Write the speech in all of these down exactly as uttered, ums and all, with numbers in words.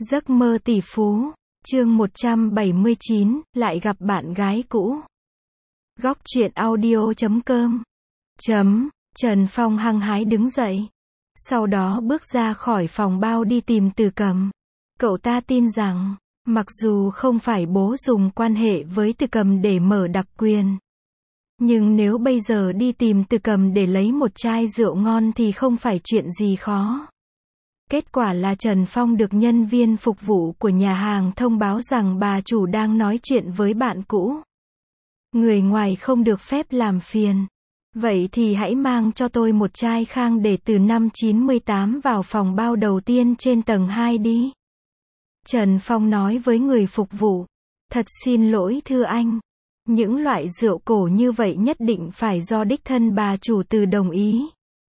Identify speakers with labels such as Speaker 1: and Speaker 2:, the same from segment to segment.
Speaker 1: Giấc mơ tỷ phú, chương một trăm bảy mươi chín, lại gặp bạn gái cũ. Góc truyện audio chấm com. Chấm, Trần Phong hăng hái đứng dậy. Sau đó bước ra khỏi phòng bao đi tìm Từ Cầm. Cậu ta tin rằng, mặc dù không phải bố dùng quan hệ với Từ Cầm để mở đặc quyền, nhưng nếu bây giờ đi tìm Từ Cầm để lấy một chai rượu ngon thì không phải chuyện gì khó. Kết quả là Trần Phong được nhân viên phục vụ của nhà hàng thông báo rằng bà chủ đang nói chuyện với bạn cũ. Người ngoài không được phép làm phiền. Vậy thì hãy mang cho tôi một chai Khang để từ năm chín mươi tám vào phòng bao đầu tiên trên tầng hai đi. Trần Phong nói với người phục vụ. Thật xin lỗi thưa anh. Những loại rượu cổ như vậy nhất định phải do đích thân bà chủ Từ đồng ý.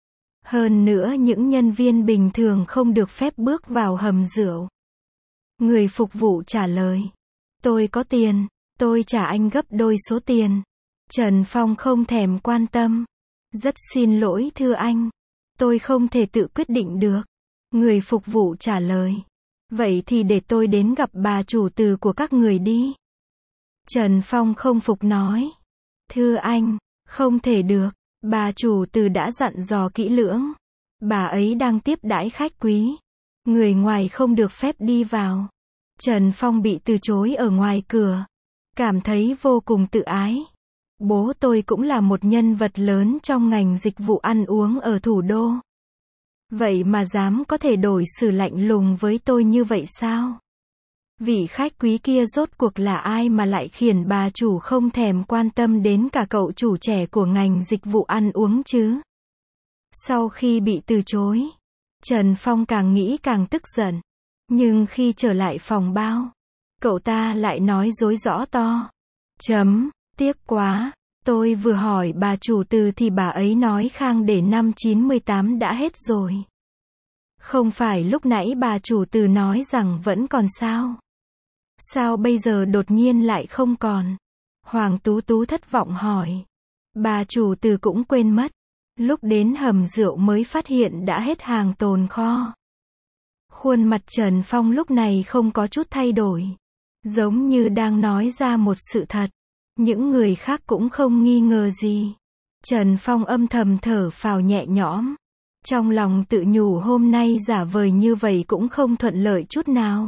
Speaker 1: Hơn nữa những nhân viên bình thường không được phép bước vào hầm rượu. Người phục vụ trả lời. Tôi có tiền, tôi trả anh gấp đôi số tiền. Trần Phong không thèm quan tâm. Rất xin lỗi thưa anh. Tôi không thể tự quyết định được. Người phục vụ trả lời. Vậy thì để tôi đến gặp bà chủ Từ của các người đi. Trần Phong không phục nói. Thưa anh, không thể được. Bà chủ Từ đã dặn dò kỹ lưỡng. Bà ấy đang tiếp đãi khách quý. Người ngoài không được phép đi vào. Trần Phong bị từ chối ở ngoài cửa. Cảm thấy vô cùng tự ái. Bố tôi cũng là một nhân vật lớn trong ngành dịch vụ ăn uống ở thủ đô. Vậy mà dám có thể đối xử lạnh lùng với tôi như vậy sao? Vị khách quý kia rốt cuộc là ai mà lại khiến bà chủ không thèm quan tâm đến cả cậu chủ trẻ của ngành dịch vụ ăn uống chứ? Sau khi bị từ chối, Trần Phong càng nghĩ càng tức giận. Nhưng khi trở lại phòng bao, cậu ta lại nói dối rõ to. Chấm, tiếc quá, tôi vừa hỏi bà chủ Từ thì bà ấy nói Khang để năm chín mươi tám đã hết rồi. Không phải lúc nãy bà chủ Từ nói rằng vẫn còn sao? Sao bây giờ đột nhiên lại không còn? Hoàng Tú Tú thất vọng hỏi. Bà chủ Từ cũng quên mất. Lúc đến hầm rượu mới phát hiện đã hết hàng tồn kho. Khuôn mặt Trần Phong lúc này không có chút thay đổi. Giống như đang nói ra một sự thật. Những người khác cũng không nghi ngờ gì. Trần Phong âm thầm thở phào nhẹ nhõm. Trong lòng tự nhủ hôm nay giả vời như vậy cũng không thuận lợi chút nào.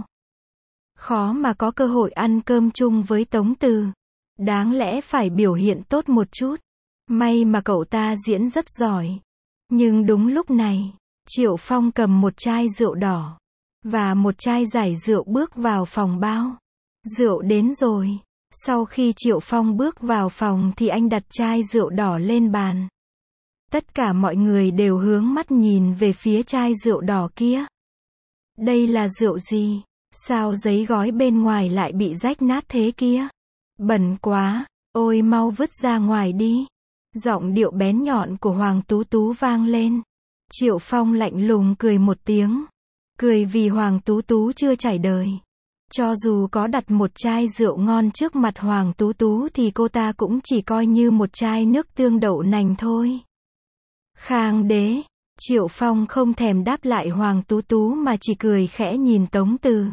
Speaker 1: Khó mà có cơ hội ăn cơm chung với Tống Từ. Đáng lẽ phải biểu hiện tốt một chút. May mà cậu ta diễn rất giỏi. Nhưng đúng lúc này, Triệu Phong cầm một chai rượu đỏ và một chai giải rượu bước vào phòng bao. Rượu đến rồi. Sau khi Triệu Phong bước vào phòng thì anh đặt chai rượu đỏ lên bàn. Tất cả mọi người đều hướng mắt nhìn về phía chai rượu đỏ kia. Đây là rượu gì? Sao giấy gói bên ngoài lại bị rách nát thế kia? Bẩn quá, ôi mau vứt ra ngoài đi. Giọng điệu bén nhọn của Hoàng Tú Tú vang lên. Triệu Phong lạnh lùng cười một tiếng. Cười vì Hoàng Tú Tú chưa trải đời. Cho dù có đặt một chai rượu ngon trước mặt Hoàng Tú Tú thì cô ta cũng chỉ coi như một chai nước tương đậu nành thôi. Khang đế. Triệu Phong không thèm đáp lại Hoàng Tú Tú mà chỉ cười khẽ nhìn Tống Từ.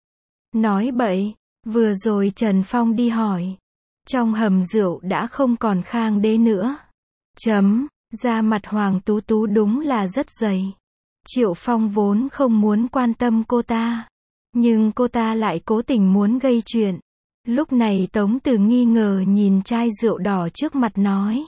Speaker 1: Nói bậy, vừa rồi Trần Phong đi hỏi. Trong hầm rượu đã không còn Khang đế nữa. Chấm, da mặt Hoàng Tú Tú đúng là rất dày. Triệu Phong vốn không muốn quan tâm cô ta. Nhưng cô ta lại cố tình muốn gây chuyện. Lúc này Tống Từ nghi ngờ nhìn chai rượu đỏ trước mặt nói.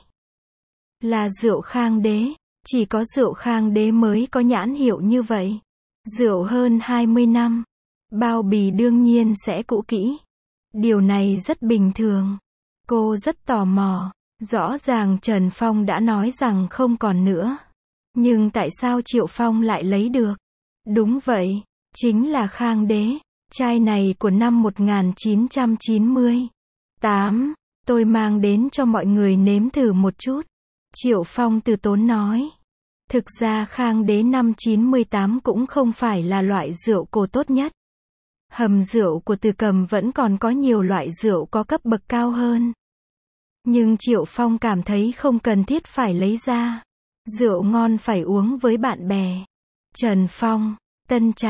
Speaker 1: Là rượu Khang đế. Chỉ có rượu Khang đế mới có nhãn hiệu như vậy. Rượu hơn hai mươi năm. Bao bì đương nhiên sẽ cũ kỹ. Điều này rất bình thường. Cô rất tò mò. Rõ ràng Trần Phong đã nói rằng không còn nữa. Nhưng tại sao Triệu Phong lại lấy được? Đúng vậy, chính là Khang đế. Chai này của năm một nghìn chín trăm chín mươi tám. Tôi mang đến cho mọi người nếm thử một chút. Triệu Phong từ tốn nói. Thực ra Khang đế năm chín mươi tám cũng không phải là loại rượu cổ tốt nhất. Hầm rượu của Từ Cầm vẫn còn có nhiều loại rượu có cấp bậc cao hơn. Nhưng Triệu Phong cảm thấy không cần thiết phải lấy ra. Rượu ngon phải uống với bạn bè. Trần Phong, Tân Trạch,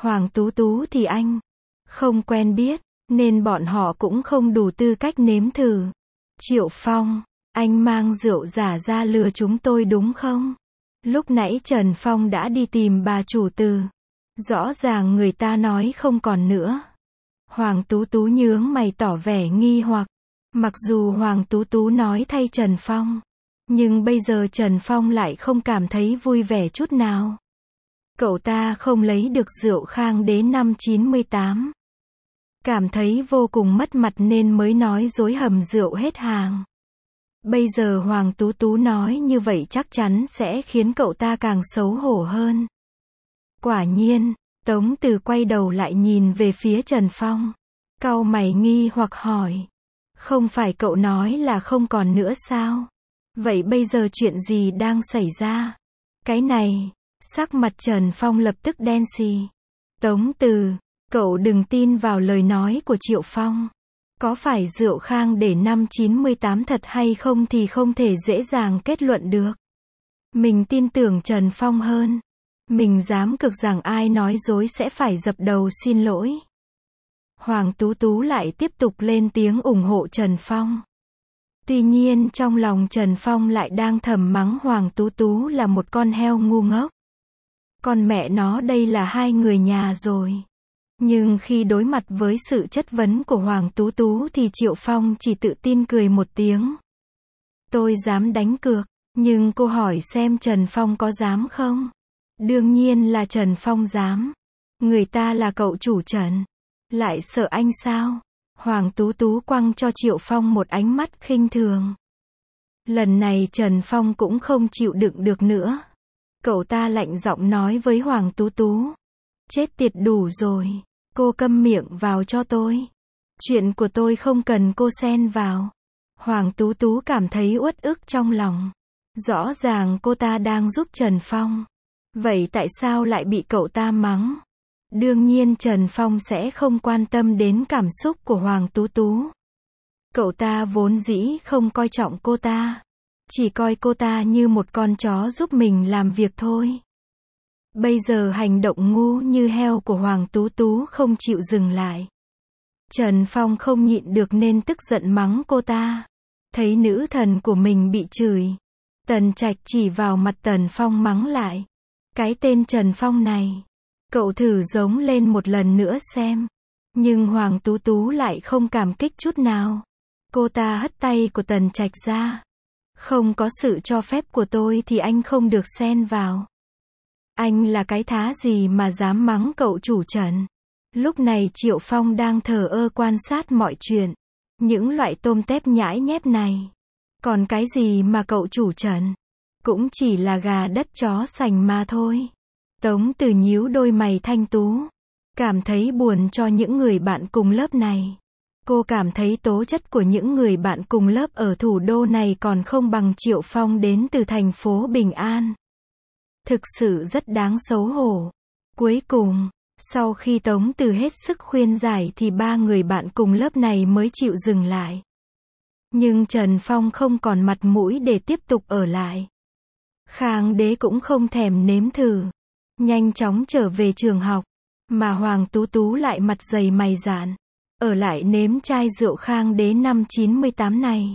Speaker 1: Hoàng Tú Tú thì anh không quen biết, nên bọn họ cũng không đủ tư cách nếm thử. Triệu Phong, anh mang rượu giả ra lừa chúng tôi đúng không? Lúc nãy Trần Phong đã đi tìm bà chủ từ. Rõ ràng người ta nói không còn nữa. Hoàng Tú Tú nhướng mày tỏ vẻ nghi hoặc. Mặc dù Hoàng Tú Tú nói thay Trần Phong, nhưng bây giờ Trần Phong lại không cảm thấy vui vẻ chút nào. Cậu ta không lấy được rượu Khang Đế năm chín mươi tám. Cảm thấy vô cùng mất mặt nên mới nói dối hầm rượu hết hàng. Bây giờ Hoàng Tú Tú nói như vậy chắc chắn sẽ khiến cậu ta càng xấu hổ hơn. Quả nhiên, Tống Từ quay đầu lại nhìn về phía Trần Phong. Cau mày nghi hoặc hỏi. Không phải cậu nói là không còn nữa sao? Vậy bây giờ chuyện gì đang xảy ra? Cái này, sắc mặt Trần Phong lập tức đen xì. Tống Từ, cậu đừng tin vào lời nói của Triệu Phong. Có phải rượu Khang để năm chín mươi tám thật hay không thì không thể dễ dàng kết luận được. Mình tin tưởng Trần Phong hơn. Mình dám cược rằng ai nói dối sẽ phải dập đầu xin lỗi. Hoàng Tú Tú lại tiếp tục lên tiếng ủng hộ Trần Phong. Tuy nhiên trong lòng Trần Phong lại đang thầm mắng Hoàng Tú Tú là một con heo ngu ngốc. Con mẹ nó đây là hai người nhà rồi. Nhưng khi đối mặt với sự chất vấn của Hoàng Tú Tú thì Triệu Phong chỉ tự tin cười một tiếng. Tôi dám đánh cược, nhưng cô hỏi xem Trần Phong có dám không? Đương nhiên là Trần Phong dám. Người ta là cậu chủ Trần. Lại sợ anh sao? Hoàng Tú Tú quăng cho Triệu Phong một ánh mắt khinh thường. Lần này Trần Phong cũng không chịu đựng được nữa. Cậu ta lạnh giọng nói với Hoàng Tú Tú. Chết tiệt đủ rồi. Cô câm miệng vào cho tôi. Chuyện của tôi không cần cô xen vào. Hoàng Tú Tú cảm thấy uất ức trong lòng. Rõ ràng cô ta đang giúp Trần Phong. Vậy tại sao lại bị cậu ta mắng? Đương nhiên Trần Phong sẽ không quan tâm đến cảm xúc của Hoàng Tú Tú. Cậu ta vốn dĩ không coi trọng cô ta. Chỉ coi cô ta như một con chó giúp mình làm việc thôi. Bây giờ hành động ngu như heo của Hoàng Tú Tú không chịu dừng lại. Trần Phong không nhịn được nên tức giận mắng cô ta. Thấy nữ thần của mình bị chửi. Tần Trạch chỉ vào mặt Trần Phong mắng lại. Cái tên Trần Phong này. Cậu thử giống lên một lần nữa xem. Nhưng Hoàng Tú Tú lại không cảm kích chút nào. Cô ta hất tay của Tần Trạch ra. Không có sự cho phép của tôi thì anh không được xen vào. Anh là cái thá gì mà dám mắng cậu chủ Trần? Lúc này Triệu Phong đang thờ ơ quan sát mọi chuyện. Những loại tôm tép nhãi nhép này. Còn cái gì mà cậu chủ Trần? Cũng chỉ là gà đất chó sành mà thôi. Tống Từ nhíu đôi mày thanh tú. Cảm thấy buồn cho những người bạn cùng lớp này. Cô cảm thấy tố chất của những người bạn cùng lớp ở thủ đô này còn không bằng Triệu Phong đến từ thành phố Bình An. Thực sự rất đáng xấu hổ. Cuối cùng, sau khi Tống Từ hết sức khuyên giải thì ba người bạn cùng lớp này mới chịu dừng lại. Nhưng Trần Phong không còn mặt mũi để tiếp tục ở lại. Khang Đế cũng không thèm nếm thử. Nhanh chóng trở về trường học. Mà Hoàng Tú Tú lại mặt dày mày dạn. Ở lại nếm chai rượu Khang Đế năm chín mươi tám này.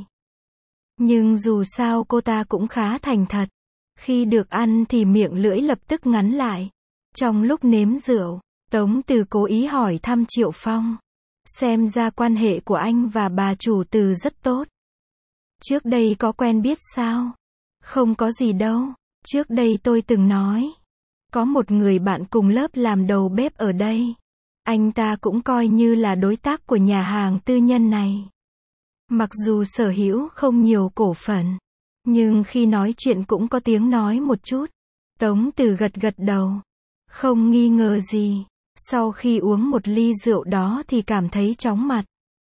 Speaker 1: Nhưng dù sao cô ta cũng khá thành thật. Khi được ăn thì miệng lưỡi lập tức ngắn lại. Trong lúc nếm rượu, Tống Từ cố ý hỏi thăm Triệu Phong. Xem ra quan hệ của anh và bà chủ Từ rất tốt. Trước đây có quen biết sao? Không có gì đâu. Trước đây tôi từng nói. Có một người bạn cùng lớp làm đầu bếp ở đây. Anh ta cũng coi như là đối tác của nhà hàng tư nhân này. Mặc dù sở hữu không nhiều cổ phần. Nhưng khi nói chuyện cũng có tiếng nói một chút. Tống Từ gật gật đầu. Không nghi ngờ gì. Sau khi uống một ly rượu đó thì cảm thấy chóng mặt.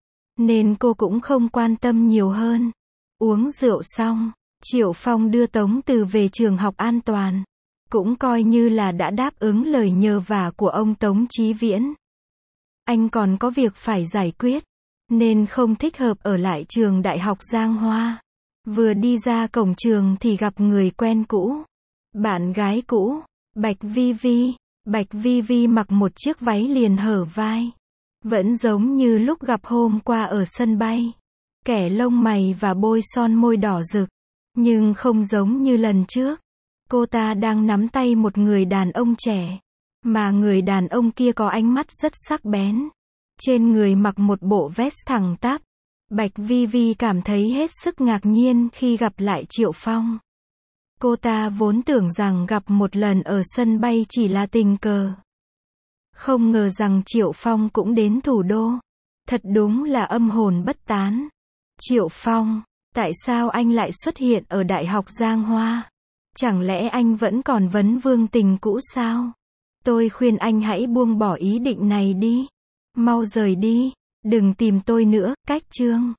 Speaker 1: Nên cô cũng không quan tâm nhiều hơn. Uống rượu xong, Triệu Phong đưa Tống Từ về trường học an toàn. Cũng coi như là đã đáp ứng lời nhờ vả của ông Tống Chí Viễn. Anh còn có việc phải giải quyết. Nên không thích hợp ở lại trường Đại học Giang Hoa. Vừa đi ra cổng trường thì gặp người quen cũ. Bạn gái cũ, Bạch Vi Vi. Bạch Vi Vi mặc một chiếc váy liền hở vai. Vẫn giống như lúc gặp hôm qua ở sân bay. Kẻ lông mày và bôi son môi đỏ rực. Nhưng không giống như lần trước. Cô ta đang nắm tay một người đàn ông trẻ. Mà người đàn ông kia có ánh mắt rất sắc bén. Trên người mặc một bộ vest thẳng tắp. Bạch Vi Vi cảm thấy hết sức ngạc nhiên khi gặp lại Triệu Phong. Cô ta vốn tưởng rằng gặp một lần ở sân bay chỉ là tình cờ. Không ngờ rằng Triệu Phong cũng đến thủ đô. Thật đúng là âm hồn bất tán. Triệu Phong, tại sao anh lại xuất hiện ở Đại học Giang Hoa? Chẳng lẽ anh vẫn còn vấn vương tình cũ sao? Tôi khuyên anh hãy buông bỏ ý định này đi. Mau rời đi, đừng tìm tôi nữa, cách chương.